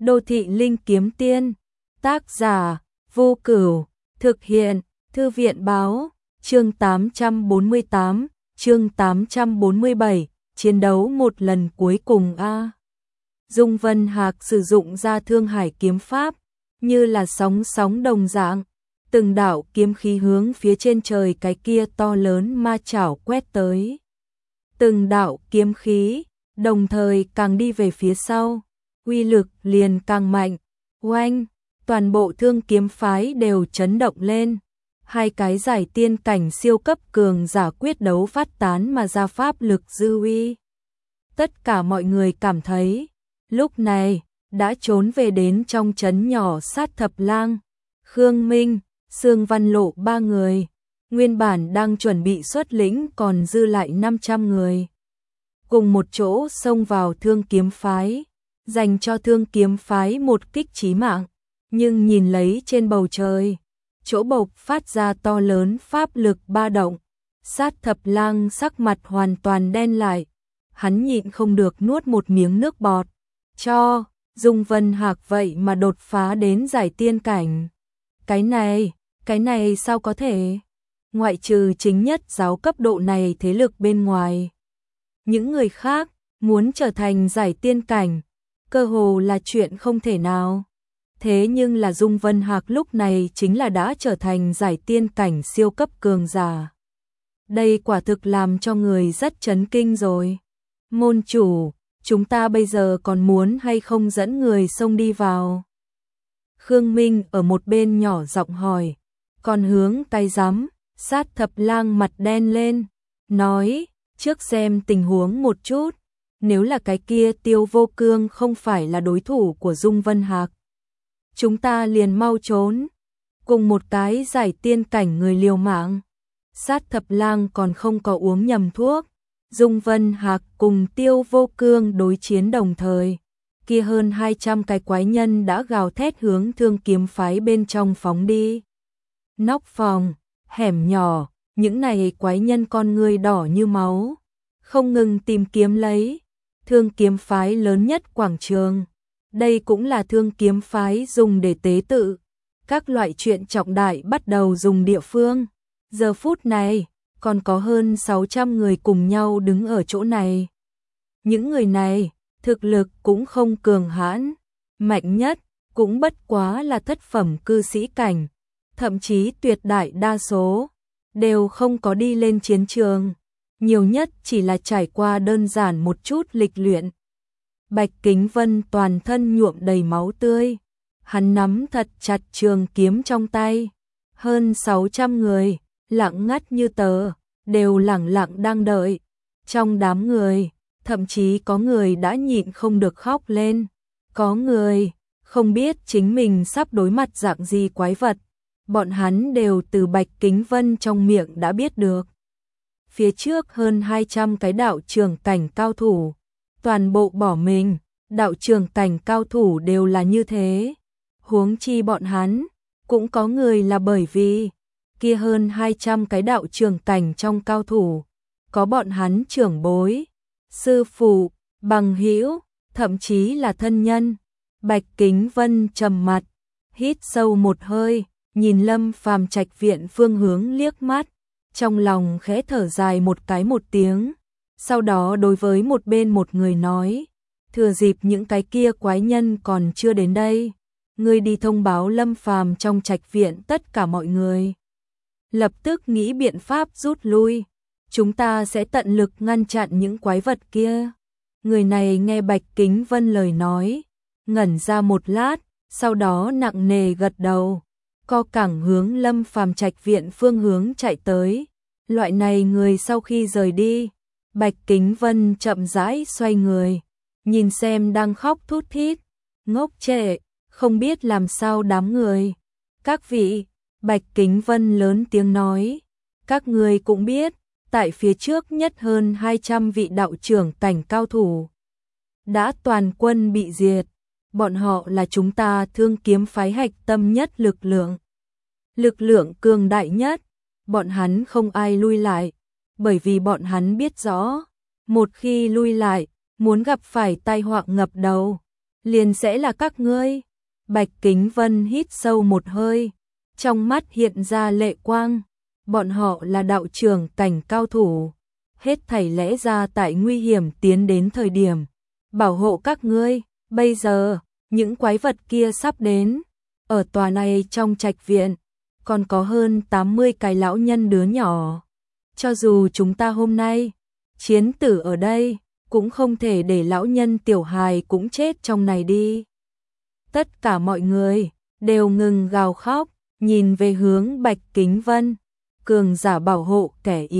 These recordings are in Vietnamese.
Đô thị linh kiếm tiên, tác giả, Vô Cửu, thực hiện, Thư viện báo, chương 848, chương 847, chiến đấu một lần cuối cùng a. Dung Vân Hạc sử dụng ra Thương Hải kiếm pháp, như là sóng đồng dạng, từng đạo kiếm khí hướng phía trên trời cái kia to lớn ma chảo quét tới. Từng đạo kiếm khí, đồng thời càng đi về phía sau, uy lực liền càng mạnh. Oanh, toàn bộ Thương kiếm phái đều chấn động lên. Hai cái giải tiên cảnh siêu cấp cường giả quyết đấu phát tán mà ra pháp lực dư uy. Tất cả mọi người cảm thấy, lúc này, đã trốn về đến trong trấn nhỏ Sát Thập Lang. Khương Minh, Sương Văn Lộ ba người, nguyên bản đang chuẩn bị xuất lĩnh còn dư lại 500 người. Cùng một chỗ xông vào Thương kiếm phái, dành cho Thương kiếm phái một kích chí mạng, nhưng nhìn lấy trên bầu trời, chỗ bộc phát ra to lớn pháp lực ba động, Sát Thập Lang sắc mặt hoàn toàn đen lại, hắn nhịn không được nuốt một miếng nước bọt, cho Dung Vân Hạc vậy mà đột phá đến giải tiên cảnh. Cái này sao có thể? Ngoại trừ chính nhất giáo cấp độ này thế lực bên ngoài, những người khác muốn trở thành giải tiên cảnh, cơ hồ là chuyện không thể nào. Thế nhưng là Dung Vân Hạc lúc này chính là đã trở thành giải tiên cảnh siêu cấp cường giả. Đây quả thực làm cho người rất chấn kinh rồi. Môn chủ, chúng ta bây giờ còn muốn hay không dẫn người xông đi vào? Khương Minh ở một bên nhỏ giọng hỏi, còn hướng cái rắm. Sát Thập Lang mặt đen lên, nói, trước xem tình huống một chút, nếu là cái kia Tiêu Vô Cương không phải là đối thủ của Dung Vân Hạc, chúng ta liền mau trốn. Cùng một cái giải tiên cảnh người liều mạng, Sát Thập Lang còn không có uống nhầm thuốc. Dung Vân Hạc cùng Tiêu Vô Cương đối chiến đồng thời, kia hơn 200 cái quái nhân đã gào thét hướng Thương kiếm phái bên trong phóng đi. Nóc phòng, hẻm nhỏ, những này quái nhân con ngươi đỏ như máu, không ngừng tìm kiếm lấy Thương kiếm phái lớn nhất quảng trường. Đây cũng là Thương kiếm phái dùng để tế tự, các loại chuyện trọng đại bắt đầu dùng địa phương. Giờ phút này, còn có hơn 600 người cùng nhau đứng ở chỗ này. Những người này, thực lực cũng không cường hãn, mạnh nhất cũng bất quá là thất phẩm cư sĩ cảnh, thậm chí tuyệt đại đa số đều không có đi lên chiến trường, nhiều nhất chỉ là trải qua đơn giản một chút lịch luyện. Bạch Kính Vân toàn thân nhuộm đầy máu tươi, hắn nắm thật chặt trường kiếm trong tay. Hơn 600 người, lặng ngắt như tờ, đều lẳng lặng đang đợi. Trong đám người, thậm chí có người đã nhịn không được khóc lên, có người không biết chính mình sắp đối mặt dạng gì quái vật. Bọn hắn đều từ Bạch Kính Vân trong miệng đã biết được. Phía trước hơn 200 cái đạo trưởng cảnh cao thủ, toàn bộ bỏ mình, đạo trưởng cảnh cao thủ đều là như thế. Huống chi bọn hắn, cũng có người là bởi vì kia hơn 200 cái đạo trưởng cảnh trong cao thủ, có bọn hắn trưởng bối, sư phụ, bằng hữu, thậm chí là thân nhân. Bạch Kính Vân trầm mặt, hít sâu một hơi, nhìn Lâm Phàm trạch viện phương hướng liếc mắt, trong lòng khẽ thở dài một tiếng, sau đó đối với một bên một người nói, thừa dịp những cái kia quái nhân còn chưa đến đây, ngươi đi thông báo Lâm Phàm trong trạch viện tất cả mọi người, lập tức nghĩ biện pháp rút lui, chúng ta sẽ tận lực ngăn chặn những quái vật kia. Người này nghe Bạch Kính Vân lời nói, ngẩn ra một lát, sau đó nặng nề gật đầu, co cẳng hướng Lâm Phàm trạch viện phương hướng chạy tới. Loại này người sau khi rời đi, Bạch Kính Vân chậm rãi xoay người, nhìn xem đang khóc thút thít, ngốc trệ, không biết làm sao đám người. Các vị, Bạch Kính Vân lớn tiếng nói, các người cũng biết, tại phía trước nhất hơn 200 vị đạo trưởng cảnh cao thủ đã toàn quân bị diệt, bọn họ là chúng ta Thương kiếm phái hạch tâm nhất lực lượng cường đại nhất, bọn hắn không ai lui lại, bởi vì bọn hắn biết rõ, một khi lui lại, muốn gặp phải tai họa ngập đầu. liền sẽ là các ngươi. Bạch Kính Vân hít sâu một hơi, trong mắt hiện ra lệ quang. Bọn họ là đạo trưởng cảnh cao thủ, hết thảy lẽ ra tại nguy hiểm tiến đến thời điểm bảo hộ các ngươi. Bây giờ, những quái vật kia sắp đến. Ở tòa này trong trạch viện, còn có hơn 80 cái lão nhân đứa nhỏ. Cho dù chúng ta hôm nay chiến tử ở đây, cũng không thể để lão nhân tiểu hài cũng chết trong này đi. Tất cả mọi người đều ngừng gào khóc, nhìn về hướng Bạch Kính Vân. Cường giả bảo hộ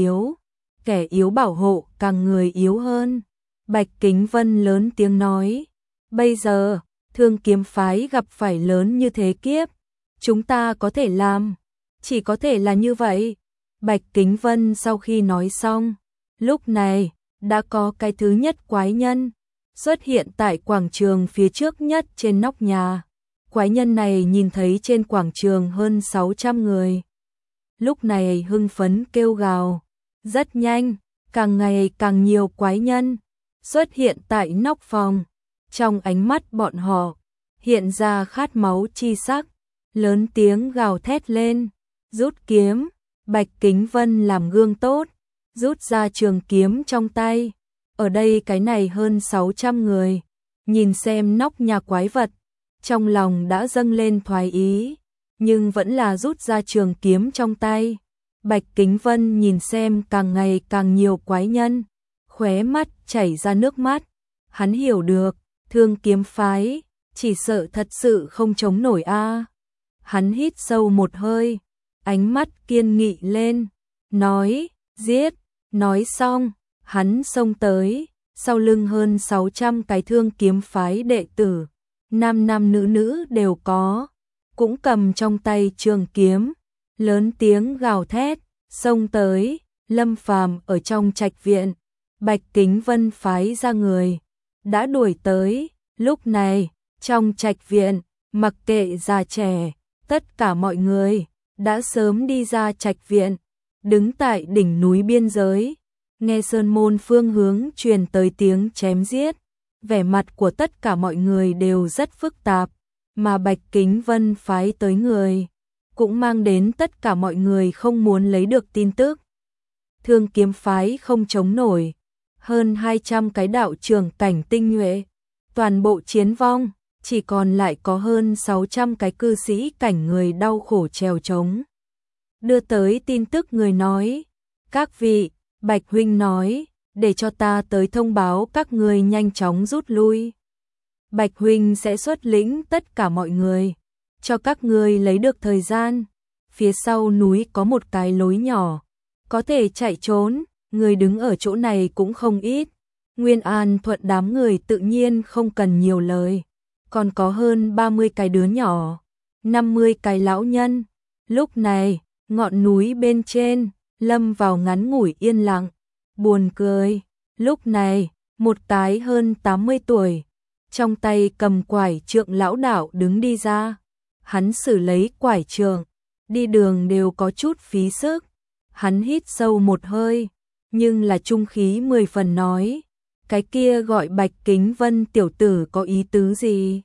kẻ yếu bảo hộ càng người yếu hơn. Bạch Kính Vân lớn tiếng nói, bây giờ, Thương Kiếm phái gặp phải lớn như thế kiếp, chúng ta có thể làm, chỉ có thể là như vậy. Bạch Kính Vân sau khi nói xong, lúc này, đã có cái thứ nhất quái nhân xuất hiện tại quảng trường phía trước nhất trên nóc nhà. Quái nhân này nhìn thấy trên quảng trường hơn 600 người. Lúc này hưng phấn kêu gào, rất nhanh, càng ngày càng nhiều quái nhân xuất hiện tại nóc phòng. Trong ánh mắt bọn họ hiện ra khát máu chi sắc, lớn tiếng gào thét lên, rút kiếm. Bạch Kính Vân làm gương tốt, rút ra trường kiếm trong tay. Ở đây cái này hơn 600 người, nhìn xem nóc nhà quái vật, trong lòng đã dâng lên thoái ý, nhưng vẫn là rút ra trường kiếm trong tay. Bạch Kính Vân nhìn xem càng ngày càng nhiều quái nhân, khóe mắt chảy ra nước mắt. Hắn hiểu được, Thương Kiếm phái chỉ sợ thật sự không chống nổi a. Hắn hít sâu một hơi, ánh mắt kiên nghị lên, nói, giết. Nói xong, hắn xông tới, sau lưng hơn 600 cái Thương Kiếm phái đệ tử, nam nam nữ nữ đều có, cũng cầm trong tay trường kiếm, lớn tiếng gào thét, xông tới. Lâm Phàm ở trong trạch viện, Bạch Kính Vân phái ra người, đã đuổi tới. Lúc này, trong trạch viện, mặc kệ già trẻ, tất cả mọi người đã sớm đi ra trạch viện, đứng tại đỉnh núi biên giới, nghe sơn môn phương hướng truyền tới tiếng chém giết. Vẻ mặt của tất cả mọi người đều rất phức tạp, mà Bạch Kính Vân phái tới người cũng mang đến tất cả mọi người không muốn lấy được tin tức. Thương Kiếm phái không chống nổi, hơn 200 cái đạo trưởng cảnh tinh nhuệ, toàn bộ chiến vong, chỉ còn lại có hơn 600 cái cư sĩ cảnh người đau khổ trèo trống. Đưa tới tin tức người nói, các vị, Bạch huynh nói, để cho ta tới thông báo các ngươi nhanh chóng rút lui. Bạch huynh sẽ xuất lĩnh tất cả mọi người, cho các ngươi lấy được thời gian. Phía sau núi có một cái lối nhỏ, có thể chạy trốn, người đứng ở chỗ này cũng không ít. Nguyên An Thuận đám người tự nhiên không cần nhiều lời, còn có hơn 30 cái đứa nhỏ, 50 cái lão nhân. Lúc này, ngọn núi bên trên lâm vào ngắn ngủi yên lặng, buồn cười. Lúc này, một cái hơn 80 tuổi, trong tay cầm quải trượng lão đạo đứng đi ra. Hắn xử lấy quải trượng, đi đường đều có chút phí sức. Hắn hít sâu một hơi, nhưng là trung khí 10 phần nói, cái kia gọi Bạch Kính Vân tiểu tử có ý tứ gì?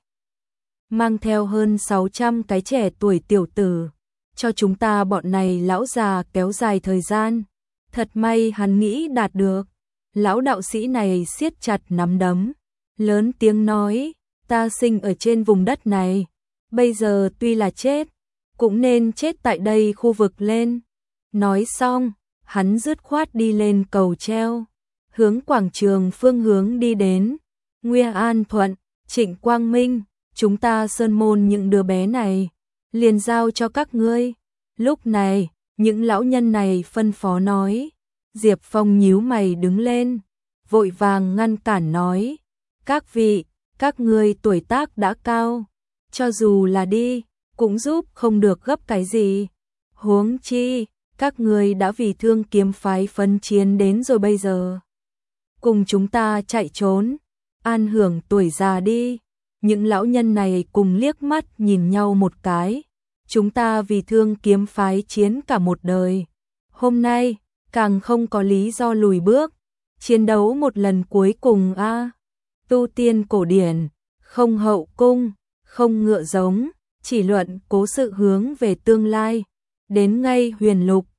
Mang theo hơn 600 cái trẻ tuổi tiểu tử, cho chúng ta bọn này lão già kéo dài thời gian. Thật may hắn nghĩ đạt được. Lão đạo sĩ này siết chặt nắm đấm, lớn tiếng nói, ta sinh ở trên vùng đất này, bây giờ tuy là chết, cũng nên chết tại đây khu vực lên. Nói xong, hắn dứt khoát đi lên cầu treo, hướng quảng trường phương hướng đi đến. Nguyên An Thuận, Trịnh Quang Minh, chúng ta sơn môn những đứa bé này, liền giao cho các ngươi. Lúc này, những lão nhân này phân phó nói. Diệp Phong nhíu mày đứng lên, vội vàng ngăn cản nói, các vị, các ngươi tuổi tác đã cao, cho dù là đi, cũng giúp không được gấp cái gì. Huống chi, các ngươi đã vì Thương Kiếm phái phân chiến đến rồi, bây giờ cùng chúng ta chạy trốn, an hưởng tuổi già đi. Những lão nhân này cùng liếc mắt nhìn nhau một cái. Chúng ta vì Thương Kiếm phái chiến cả một đời, hôm nay càng không có lý do lùi bước, chiến đấu một lần cuối cùng a. Tu tiên cổ điển, không hậu cung, không ngựa giống, chỉ luận cố sự hướng về tương lai. Đến ngay Huyền Lục,